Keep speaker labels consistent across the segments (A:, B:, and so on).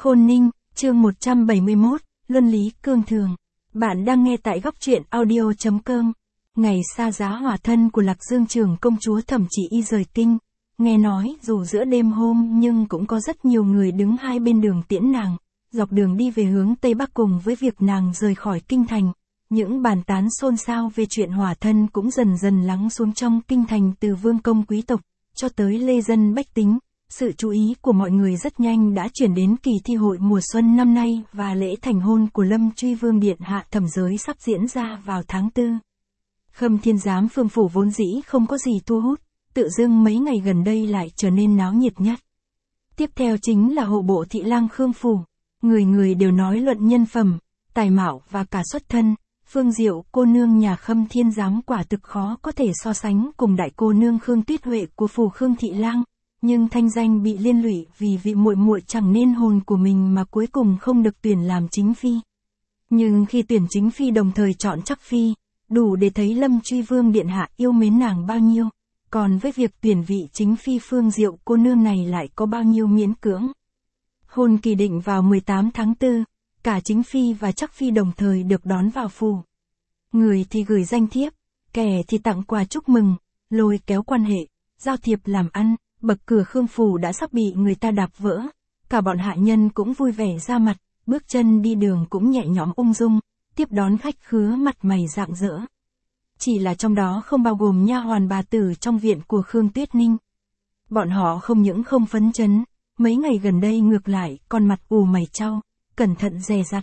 A: Khôn Ninh, chương 171, Luân lý cương thường. Bạn đang nghe tại góc truyện audio.com. Ngày xa giá hòa thân của Lạc Dương Trưởng công chúa Thẩm Chỉ Y rời kinh. Nghe nói dù giữa đêm hôm nhưng cũng có rất nhiều người đứng hai bên đường tiễn nàng, dọc đường đi về hướng Tây Bắc cùng với việc nàng rời khỏi kinh thành. Những bàn tán xôn xao về chuyện hòa thân cũng dần dần lắng xuống trong kinh thành, từ vương công quý tộc cho tới lê dân bách tính. Sự chú ý của mọi người rất nhanh đã chuyển đến kỳ thi hội mùa xuân năm nay và lễ thành hôn của Lâm Truy Vương Điện Hạ Thẩm Giới sắp diễn ra vào tháng 4. Khâm Thiên Giám Phương Phủ vốn dĩ không có gì thu hút, tự dưng mấy ngày gần đây lại trở nên náo nhiệt nhất. Tiếp theo chính là hộ bộ thị lang Khương Phủ. Người người đều nói luận nhân phẩm, tài mạo và cả xuất thân. Phương Diệu cô nương nhà Khâm Thiên Giám quả thực khó có thể so sánh cùng đại cô nương Khương Tuyết Huệ của phủ Khương Thị Lang. Nhưng thanh danh bị liên lụy vì vị muội muội chẳng nên hồn của mình mà cuối cùng không được tuyển làm chính phi. Nhưng khi tuyển chính phi đồng thời chọn chắc phi, đủ để thấy Lâm Truy Vương Điện Hạ yêu mến nàng bao nhiêu. Còn với việc tuyển vị chính phi Phương Diệu cô nương này lại có bao nhiêu miễn cưỡng. Hôn kỳ định vào 18 tháng 4, cả chính phi và chắc phi đồng thời được đón vào phủ. Người thì gửi danh thiếp, kẻ thì tặng quà chúc mừng, lôi kéo quan hệ, giao thiệp làm ăn. Bậc cửa Khương Phủ đã sắp bị người ta đạp vỡ. Cả bọn hạ nhân cũng vui vẻ ra mặt, bước chân đi đường cũng nhẹ nhõm ung dung, tiếp đón khách khứa mặt mày rạng rỡ. Chỉ là trong đó không bao gồm nha hoàn bà tử trong viện của Khương Tuyết Ninh. Bọn họ không những không phấn chấn, mấy ngày gần đây ngược lại còn mặt ù mày chau, cẩn thận dè dặt.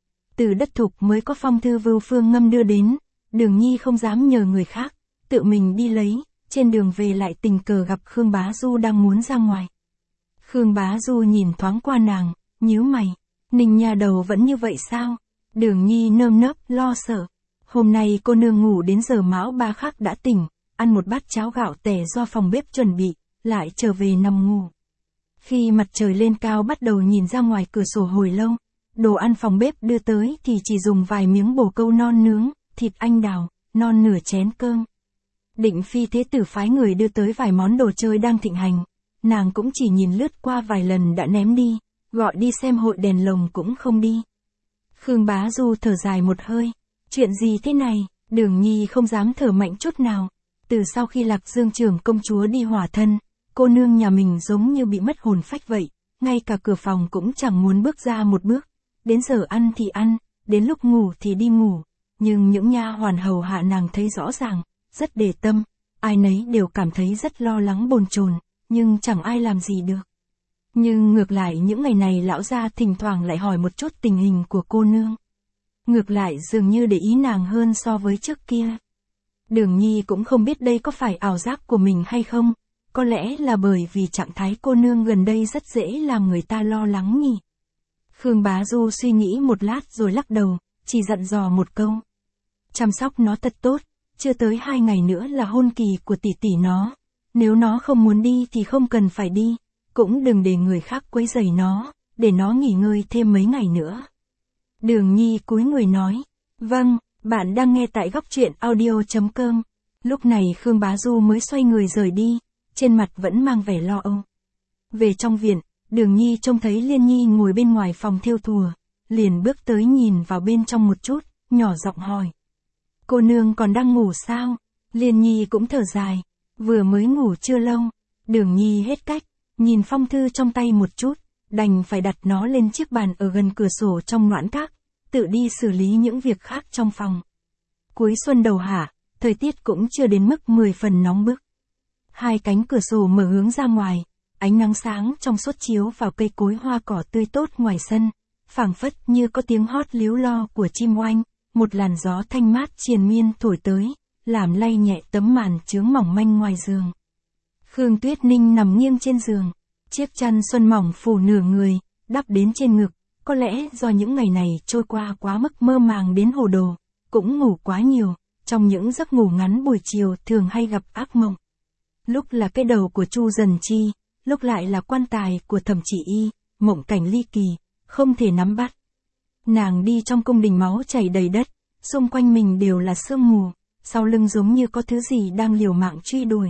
A: Từ đất thục mới có phong thư Vưu Phương Ngâm đưa đến, Đường Nhi không dám nhờ người khác, tự mình đi lấy. Trên đường về lại tình cờ gặp Khương Bá Du đang muốn ra ngoài. Khương Bá Du nhìn thoáng qua nàng, nhíu mày. Ninh nhà đầu vẫn như vậy sao? Đường Nhi nơm nớp lo sợ. Hôm nay cô nương ngủ đến giờ Mão Ba Khắc đã tỉnh, ăn một bát cháo gạo tẻ do phòng bếp chuẩn bị, lại trở về nằm ngủ. Khi mặt trời lên cao bắt đầu nhìn ra ngoài cửa sổ hồi lâu, đồ ăn phòng bếp đưa tới thì chỉ dùng vài miếng bồ câu non nướng, thịt anh đào, non nửa chén cơm. Định phi thế tử phái người đưa tới vài món đồ chơi đang thịnh hành, nàng cũng chỉ nhìn lướt qua vài lần đã ném đi, gọi đi xem hội đèn lồng cũng không đi. Khương Bá Du thở dài một hơi, chuyện gì thế này? Đường Nhi không dám thở mạnh chút nào. Từ sau khi Lạc Dương Trưởng công chúa đi hòa thân, cô nương nhà mình giống như bị mất hồn phách vậy, ngay cả cửa phòng cũng chẳng muốn bước ra một bước. Đến giờ ăn thì ăn, đến lúc ngủ thì đi ngủ, nhưng những nha hoàn hầu hạ nàng thấy rõ ràng, rất để tâm, ai nấy đều cảm thấy rất lo lắng bồn chồn, nhưng chẳng ai làm gì được. Nhưng ngược lại những ngày này lão gia thỉnh thoảng lại hỏi một chút tình hình của cô nương. Ngược lại dường như để ý nàng hơn so với trước kia. Đường Nhi cũng không biết đây có phải ảo giác của mình hay không, có lẽ là bởi vì trạng thái cô nương gần đây rất dễ làm người ta lo lắng nhỉ. Khương Bá Du suy nghĩ một lát rồi lắc đầu, chỉ dặn dò một câu. Chăm sóc nó thật tốt. Chưa tới 2 ngày nữa là hôn kỳ của tỷ tỷ nó. Nếu nó không muốn đi thì không cần phải đi. Cũng đừng để người khác quấy rầy nó, để nó nghỉ ngơi thêm mấy ngày nữa. Đường Nhi cúi người nói. Vâng, bạn đang nghe tại góc truyện audio.com. Lúc này Khương Bá Du mới xoay người rời đi, trên mặt vẫn mang vẻ lo âu. Về trong viện, Đường Nhi trông thấy Liên Nhi ngồi bên ngoài phòng thêu thùa, liền bước tới nhìn vào bên trong một chút, nhỏ giọng hỏi. Cô nương còn đang ngủ sao? Liên Nhi cũng thở dài. Vừa mới ngủ chưa lâu. Đường Nhi hết cách, nhìn phong thư trong tay một chút, đành phải đặt nó lên chiếc bàn ở gần cửa sổ trong noãn các, tự đi xử lý những việc khác trong phòng. Cuối xuân đầu hạ, thời tiết cũng chưa đến mức 10 phần nóng bức. Hai cánh cửa sổ mở hướng ra ngoài, ánh nắng sáng trong suốt chiếu vào cây cối hoa cỏ tươi tốt ngoài sân, phảng phất như có tiếng hót líu lo của chim oanh. Một làn gió thanh mát triền miên thổi tới, làm lay nhẹ tấm màn chướng mỏng manh ngoài giường. Khương Tuyết Ninh nằm nghiêng trên giường, chiếc chăn xuân mỏng phủ nửa người, đắp đến trên ngực, có lẽ do những ngày này trôi qua quá mức mơ màng đến hồ đồ, cũng ngủ quá nhiều, trong những giấc ngủ ngắn buổi chiều thường hay gặp ác mộng. Lúc là cái đầu của Chu Dần Chi, lúc lại là quan tài của Thẩm Chỉ Y, mộng cảnh ly kỳ, không thể nắm bắt. Nàng đi trong cung đình máu chảy đầy đất, xung quanh mình đều là sương mù, sau lưng giống như có thứ gì đang liều mạng truy đuổi.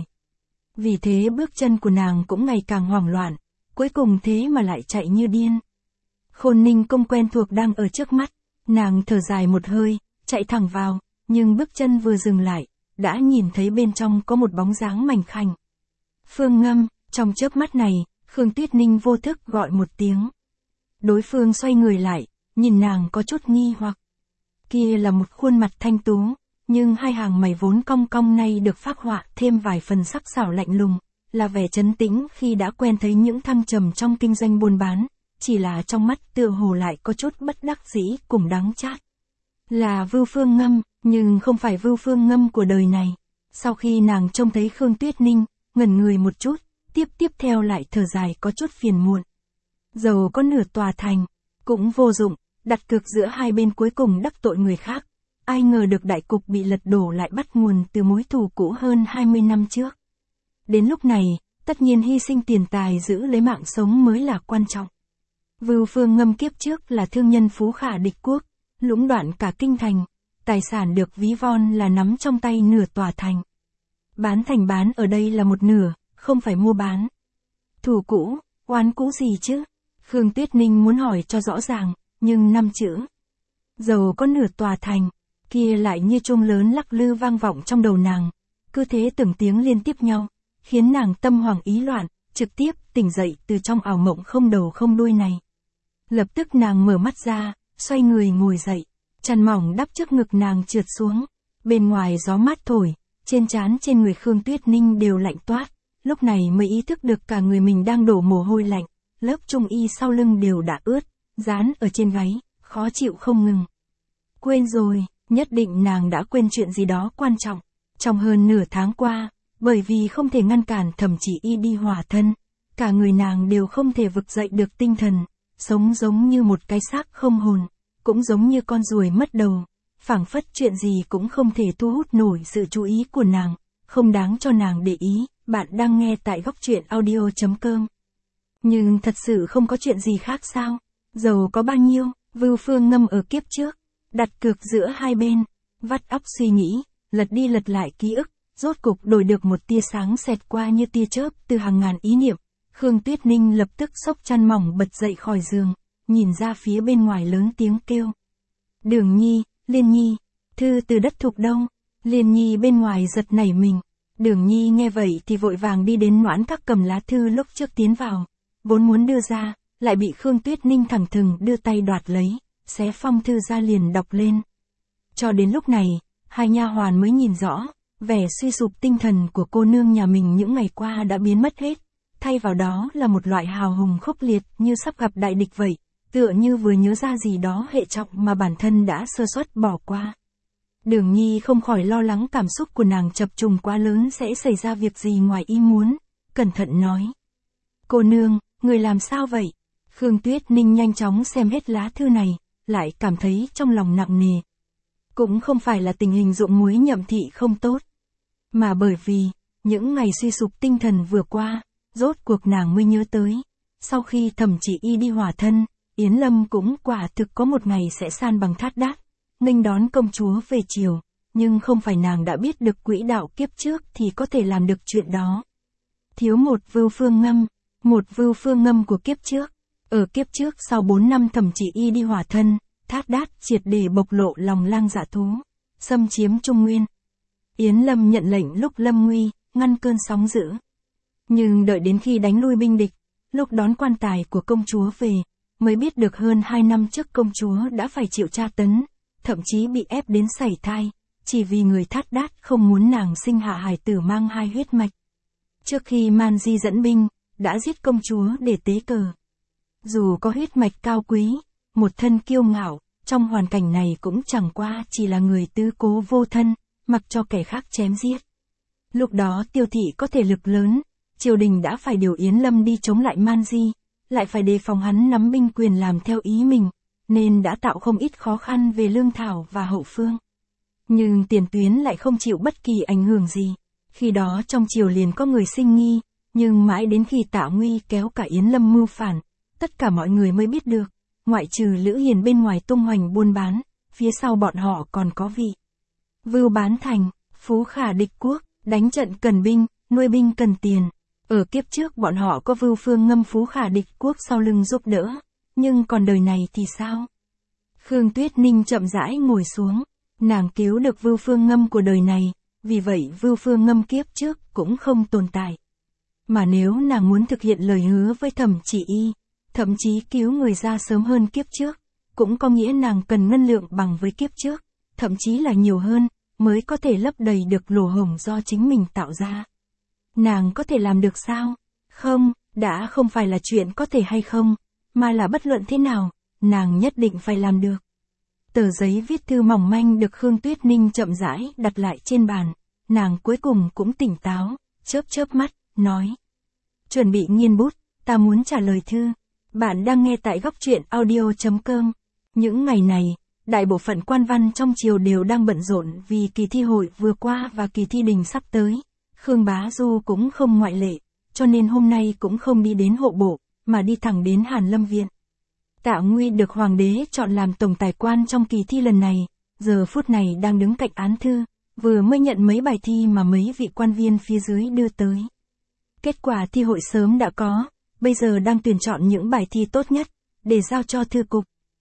A: Vì thế bước chân của nàng cũng ngày càng hoảng loạn, cuối cùng thế mà lại chạy như điên. Khôn Ninh Công quen thuộc đang ở trước mắt, nàng thở dài một hơi, chạy thẳng vào, nhưng bước chân vừa dừng lại, đã nhìn thấy bên trong có một bóng dáng mảnh khảnh. Phương Ngâm, trong chớp mắt này, Khương Tuyết Ninh vô thức gọi một tiếng. Đối phương xoay người lại, nhìn nàng có chút nghi hoặc. Kia là một khuôn mặt thanh tú, nhưng hai hàng mày vốn cong cong nay được phác họa thêm vài phần sắc sảo lạnh lùng, là vẻ trấn tĩnh khi đã quen thấy những thăng trầm trong kinh doanh buôn bán, chỉ là trong mắt tựa hồ lại có chút bất đắc dĩ cùng đắng chát. Là Vưu Phương Ngâm, nhưng không phải Vưu Phương Ngâm của đời này. Sau khi nàng trông thấy Khương Tuyết Ninh, ngẩn người một chút, tiếp theo lại thở dài có chút phiền muộn. Dầu có nửa tòa thành, cũng vô dụng, đặt cược giữa hai bên cuối cùng đắc tội người khác. Ai ngờ được đại cục bị lật đổ lại bắt nguồn từ mối thù cũ hơn 20 năm trước. Đến lúc này, tất nhiên hy sinh tiền tài giữ lấy mạng sống mới là quan trọng. Vưu Phương Ngâm kiếp trước là thương nhân phú khả địch quốc, lũng đoạn cả kinh thành, tài sản được ví von là nắm trong tay nửa tòa thành. Bán thành bán ở đây là một nửa, không phải mua bán. Thù cũ, oán cũ gì chứ? Khương Tuyết Ninh muốn hỏi cho rõ ràng, nhưng 5 chữ. Dầu có nửa tòa thành, kia lại như chuông lớn lắc lư vang vọng trong đầu nàng, cứ thế từng tiếng liên tiếp nhau, khiến nàng tâm hoảng ý loạn, trực tiếp tỉnh dậy từ trong ảo mộng không đầu không đuôi này. Lập tức nàng mở mắt ra, xoay người ngồi dậy, chăn mỏng đắp trước ngực nàng trượt xuống, bên ngoài gió mát thổi, trên trán trên người Khương Tuyết Ninh đều lạnh toát, lúc này mới ý thức được cả người mình đang đổ mồ hôi lạnh, lớp trung y sau lưng đều đã ướt, dán ở trên gáy, khó chịu không ngừng. Quên rồi, nhất định nàng đã quên chuyện gì đó quan trọng. Trong hơn nửa tháng qua, bởi vì không thể ngăn cản Thẩm Chỉ Y đi hòa thân, cả người nàng đều không thể vực dậy được tinh thần, sống giống như một cái xác không hồn, cũng giống như con ruồi mất đầu, phảng phất chuyện gì cũng không thể thu hút nổi sự chú ý của nàng, không đáng cho nàng để ý. Bạn đang nghe tại Góc Truyện Audio.com. Nhưng thật sự không có chuyện gì khác sao? Dầu có bao nhiêu, Vưu Phương Ngâm ở kiếp trước, đặt cược giữa hai bên, vắt óc suy nghĩ, lật đi lật lại ký ức, rốt cục đổi được một tia sáng xẹt qua như tia chớp từ hàng ngàn ý niệm. Khương Tuyết Ninh lập tức xốc chăn mỏng bật dậy khỏi giường, nhìn ra phía bên ngoài lớn tiếng kêu. Đường Nhi, Liên Nhi, thư từ đất Thục Đông. Liên Nhi bên ngoài giật nảy mình. Đường Nhi nghe vậy thì vội vàng đi đến Noãn Các cầm lá thư lúc trước tiến vào, vốn muốn đưa ra, lại bị Khương Tuyết Ninh thẳng thừng đưa tay đoạt lấy, xé phong thư ra liền đọc lên. Cho đến lúc này, hai nha hoàn mới nhìn rõ, vẻ suy sụp tinh thần của cô nương nhà mình những ngày qua đã biến mất hết, thay vào đó là một loại hào hùng khốc liệt như sắp gặp đại địch vậy, tựa như vừa nhớ ra gì đó hệ trọng mà bản thân đã sơ suất bỏ qua. Đường Nhi không khỏi lo lắng cảm xúc của nàng chập trùng quá lớn sẽ xảy ra việc gì ngoài ý muốn, cẩn thận nói. Cô nương, người làm sao vậy? Khương Tuyết Ninh nhanh chóng xem hết lá thư này, lại cảm thấy trong lòng nặng nề. Cũng không phải là tình hình ruộng muối Nhậm thị không tốt, mà bởi vì, những ngày suy sụp tinh thần vừa qua, rốt cuộc nàng mới nhớ tới. Sau khi Thẩm Chỉ Y đi hòa thân, Yến Lâm cũng quả thực có một ngày sẽ san bằng Thát Đát, nghênh đón công chúa về triều, nhưng không phải nàng đã biết được quỹ đạo kiếp trước thì có thể làm được chuyện đó. Thiếu một Vưu Phương Ngâm, một Vưu Phương Ngâm của kiếp trước. Ở kiếp trước sau 4 năm Thẩm Chỉ Y đi hòa thân, Thát Đát triệt để bộc lộ lòng lang dạ thú, xâm chiếm Trung Nguyên. Yến Lâm nhận lệnh lúc lâm nguy, ngăn cơn sóng dữ. Nhưng đợi đến khi đánh lui binh địch, lúc đón quan tài của công chúa về, mới biết được hơn 2 năm trước công chúa đã phải chịu tra tấn, thậm chí bị ép đến sảy thai, chỉ vì người Thát Đát không muốn nàng sinh hạ hài tử mang hai huyết mạch. Trước khi Man Di dẫn binh, đã giết công chúa để tế cờ. Dù có huyết mạch cao quý, một thân kiêu ngạo, trong hoàn cảnh này cũng chẳng qua chỉ là người tứ cố vô thân, mặc cho kẻ khác chém giết. Lúc đó Tiêu thị có thể lực lớn, triều đình đã phải điều Yến Lâm đi chống lại Man Di, lại phải đề phòng hắn nắm binh quyền làm theo ý mình, nên đã tạo không ít khó khăn về lương thảo và hậu phương. Nhưng tiền tuyến lại không chịu bất kỳ ảnh hưởng gì. Khi đó trong triều liền có người sinh nghi, nhưng mãi đến khi Tạ Nguy kéo cả Yến Lâm mưu phản, tất cả mọi người mới biết được, ngoại trừ Lữ Hiền bên ngoài tung hoành buôn bán, phía sau bọn họ còn có vị Vưu bán thành, phú khả địch quốc, đánh trận cần binh, nuôi binh cần tiền. Ở kiếp trước bọn họ có Vưu Phương Ngâm phú khả địch quốc sau lưng giúp đỡ, nhưng còn đời này thì sao? Khương Tuyết Ninh chậm rãi ngồi xuống, nàng cứu được Vưu Phương Ngâm của đời này, vì vậy Vưu Phương Ngâm kiếp trước cũng không tồn tại. Mà nếu nàng muốn thực hiện lời hứa với Thẩm Chỉ Y, thậm chí cứu người ra sớm hơn kiếp trước, cũng có nghĩa nàng cần ngân lượng bằng với kiếp trước, thậm chí là nhiều hơn, mới có thể lấp đầy được lỗ hổng do chính mình tạo ra. Nàng có thể làm được sao? Không, đã không phải là chuyện có thể hay không, mà là bất luận thế nào, nàng nhất định phải làm được. Tờ giấy viết thư mỏng manh được Khương Tuyết Ninh chậm rãi đặt lại trên bàn, nàng cuối cùng cũng tỉnh táo, chớp chớp mắt, nói. Chuẩn bị nghiên bút, ta muốn trả lời thư. Bạn đang nghe tại góc truyện audio.com. Những ngày này, đại bộ phận quan văn trong triều đều đang bận rộn vì kỳ thi hội vừa qua và kỳ thi đình sắp tới. Khương Bá Du cũng không ngoại lệ, cho nên hôm nay cũng không đi đến hộ bộ, mà đi thẳng đến Hàn Lâm Viện. Tạ Nguy được hoàng đế chọn làm tổng tài quan trong kỳ thi lần này, giờ phút này đang đứng cạnh án thư, vừa mới nhận mấy bài thi mà mấy vị quan viên phía dưới đưa tới. Kết quả thi hội sớm đã có, bây giờ đang tuyển chọn những bài thi tốt nhất, để giao cho thư cục.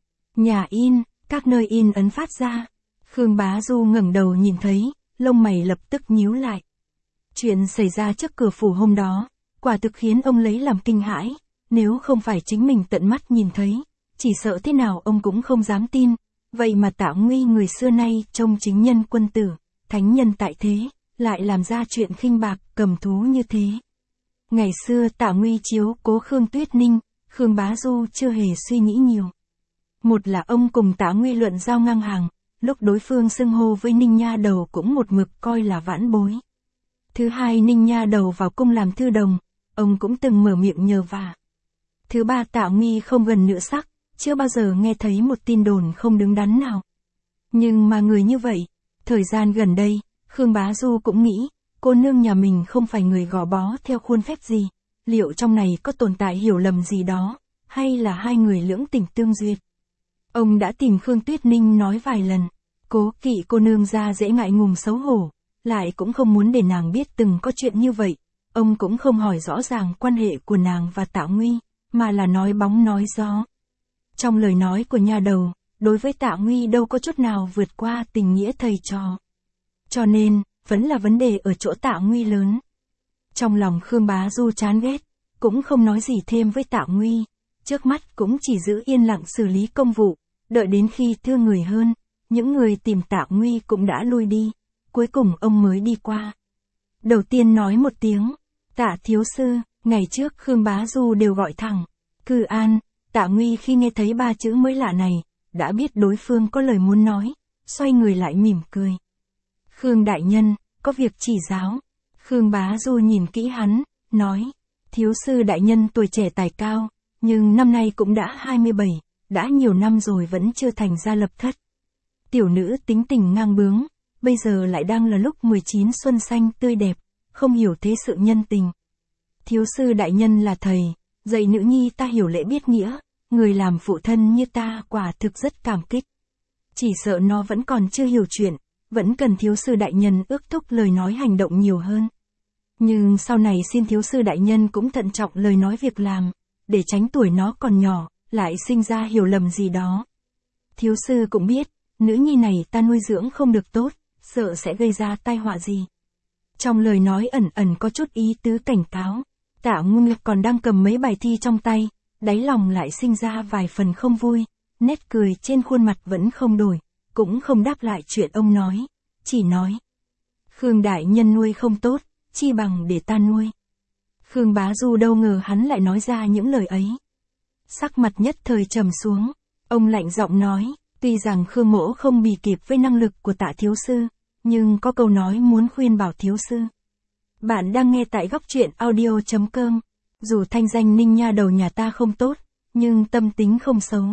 A: Nhà in, các nơi in ấn phát ra. Khương Bá Du ngẩng đầu nhìn thấy, lông mày lập tức nhíu lại. Chuyện xảy ra trước cửa phủ hôm đó, quả thực khiến ông lấy làm kinh hãi, nếu không phải chính mình tận mắt nhìn thấy, chỉ sợ thế nào ông cũng không dám tin, vậy mà Tạ Nguy người xưa nay trông chính nhân quân tử, thánh nhân tại thế, lại làm ra chuyện khinh bạc, cầm thú như thế. Ngày xưa Tạ Nguy chiếu cố Khương Tuyết Ninh, Khương Bá Du chưa hề suy nghĩ nhiều. Một là ông cùng Tạ Nguy luận giao ngang hàng, lúc đối phương xưng hô với Ninh Nha Đầu cũng một mực coi là vãn bối. Thứ hai, Ninh Nha Đầu vào cung làm thư đồng, ông cũng từng mở miệng nhờ vả. Thứ ba, Tạ Nguy không gần nữ sắc, chưa bao giờ nghe thấy một tin đồn không đứng đắn nào. Nhưng mà người như vậy, thời gian gần đây, Khương Bá Du cũng nghĩ, cô nương nhà mình không phải người gò bó theo khuôn phép gì, liệu trong này có tồn tại hiểu lầm gì đó, hay là hai người lưỡng tình tương duyệt. Ông đã tìm Khương Tuyết Ninh nói vài lần, cố kỵ cô nương ra dễ ngại ngùng xấu hổ, lại cũng không muốn để nàng biết từng có chuyện như vậy. Ông cũng không hỏi rõ ràng quan hệ của nàng và Tạ Nguy, mà là nói bóng nói gió. Trong lời nói của Nha Đầu, đối với Tạ Nguy đâu có chút nào vượt qua tình nghĩa thầy trò. Cho nên, vẫn là vấn đề ở chỗ Tạ Nguy lớn. Trong lòng Khương Bá Du chán ghét, cũng không nói gì thêm với Tạ Nguy, trước mắt cũng chỉ giữ yên lặng xử lý công vụ, đợi đến khi thưa người hơn, những người tìm Tạ Nguy cũng đã lui đi, cuối cùng ông mới đi qua. Đầu tiên nói một tiếng, Tạ thiếu sư, ngày trước Khương Bá Du đều gọi thẳng, cư an. Tạ Nguy khi nghe thấy ba chữ mới lạ này, đã biết đối phương có lời muốn nói, xoay người lại mỉm cười. Khương đại nhân, có việc chỉ giáo. Khương Bá Du nhìn kỹ hắn, nói, thiếu sư đại nhân tuổi trẻ tài cao, nhưng năm nay cũng đã 27, đã nhiều năm rồi vẫn chưa thành gia lập thất. Tiểu nữ tính tình ngang bướng, bây giờ lại đang là lúc 19 xuân xanh tươi đẹp, không hiểu thế sự nhân tình. Thiếu sư đại nhân là thầy, dạy nữ nhi ta hiểu lễ biết nghĩa, người làm phụ thân như ta quả thực rất cảm kích. Chỉ sợ nó vẫn còn chưa hiểu chuyện, vẫn cần thiếu sư đại nhân ước thúc lời nói hành động nhiều hơn. Nhưng sau này xin thiếu sư đại nhân cũng thận trọng lời nói việc làm, để tránh tuổi nó còn nhỏ, lại sinh ra hiểu lầm gì đó. Thiếu sư cũng biết, nữ nhi này ta nuôi dưỡng không được tốt, sợ sẽ gây ra tai họa gì. Trong lời nói ẩn ẩn có chút ý tứ cảnh cáo. Tạ Nguy còn đang cầm mấy bài thi trong tay, đáy lòng lại sinh ra vài phần không vui, nét cười trên khuôn mặt vẫn không đổi, cũng không đáp lại chuyện ông nói, chỉ nói. Khương đại nhân nuôi không tốt, chi bằng để ta nuôi. Khương Bá Du đâu ngờ hắn lại nói ra những lời ấy. Sắc mặt nhất thời trầm xuống, ông lạnh giọng nói, tuy rằng Khương mỗ không bì kịp với năng lực của Tạ thiếu sư, nhưng có câu nói muốn khuyên bảo thiếu sư. Bạn đang nghe tại góc truyện audio.com. Dù thanh danh Ninh Nha Đầu nhà ta không tốt, nhưng tâm tính không xấu.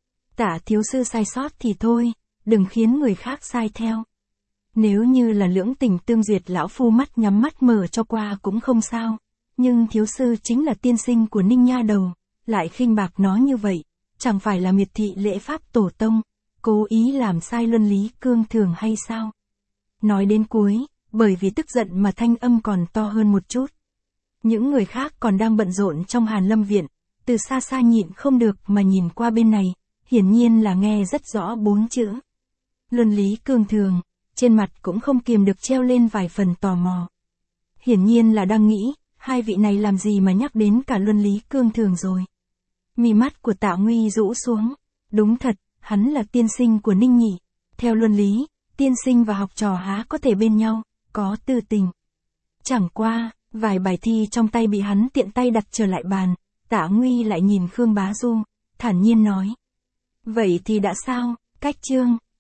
A: Tạ thiếu sư sai sót thì thôi, đừng khiến người khác sai theo. Nếu như là lưỡng tình tương duyệt lão phu mắt nhắm mắt mở cho qua cũng không sao, nhưng thiếu sư chính là tiên sinh của Ninh Nha Đầu, lại khinh bạc nó như vậy, chẳng phải là miệt thị lễ pháp tổ tông, cố ý làm sai luân lý cương thường hay sao? Nói đến cuối, bởi vì tức giận mà thanh âm còn to hơn một chút. Những người khác còn đang bận rộn trong Hàn Lâm Viện, từ xa xa nhịn không được mà nhìn qua bên này, hiển nhiên là nghe rất rõ 4 chữ. Luân lý cương thường, trên mặt cũng không kiềm được treo lên vài phần tò mò. Hiển nhiên là đang nghĩ, hai vị này làm gì mà nhắc đến cả luân lý cương thường rồi. Mí mắt của Tạ Nguy rũ xuống, đúng thật, hắn là tiên sinh của Ninh Nhị. Theo luân lý, tiên sinh và học trò há có thể bên nhau, có tư tình. Chẳng qua, vài bài thi trong tay bị hắn tiện tay đặt trở lại bàn, Tạ Nguy lại nhìn Khương Bá Du, thản nhiên nói. Vậy thì đã sao, cách chương.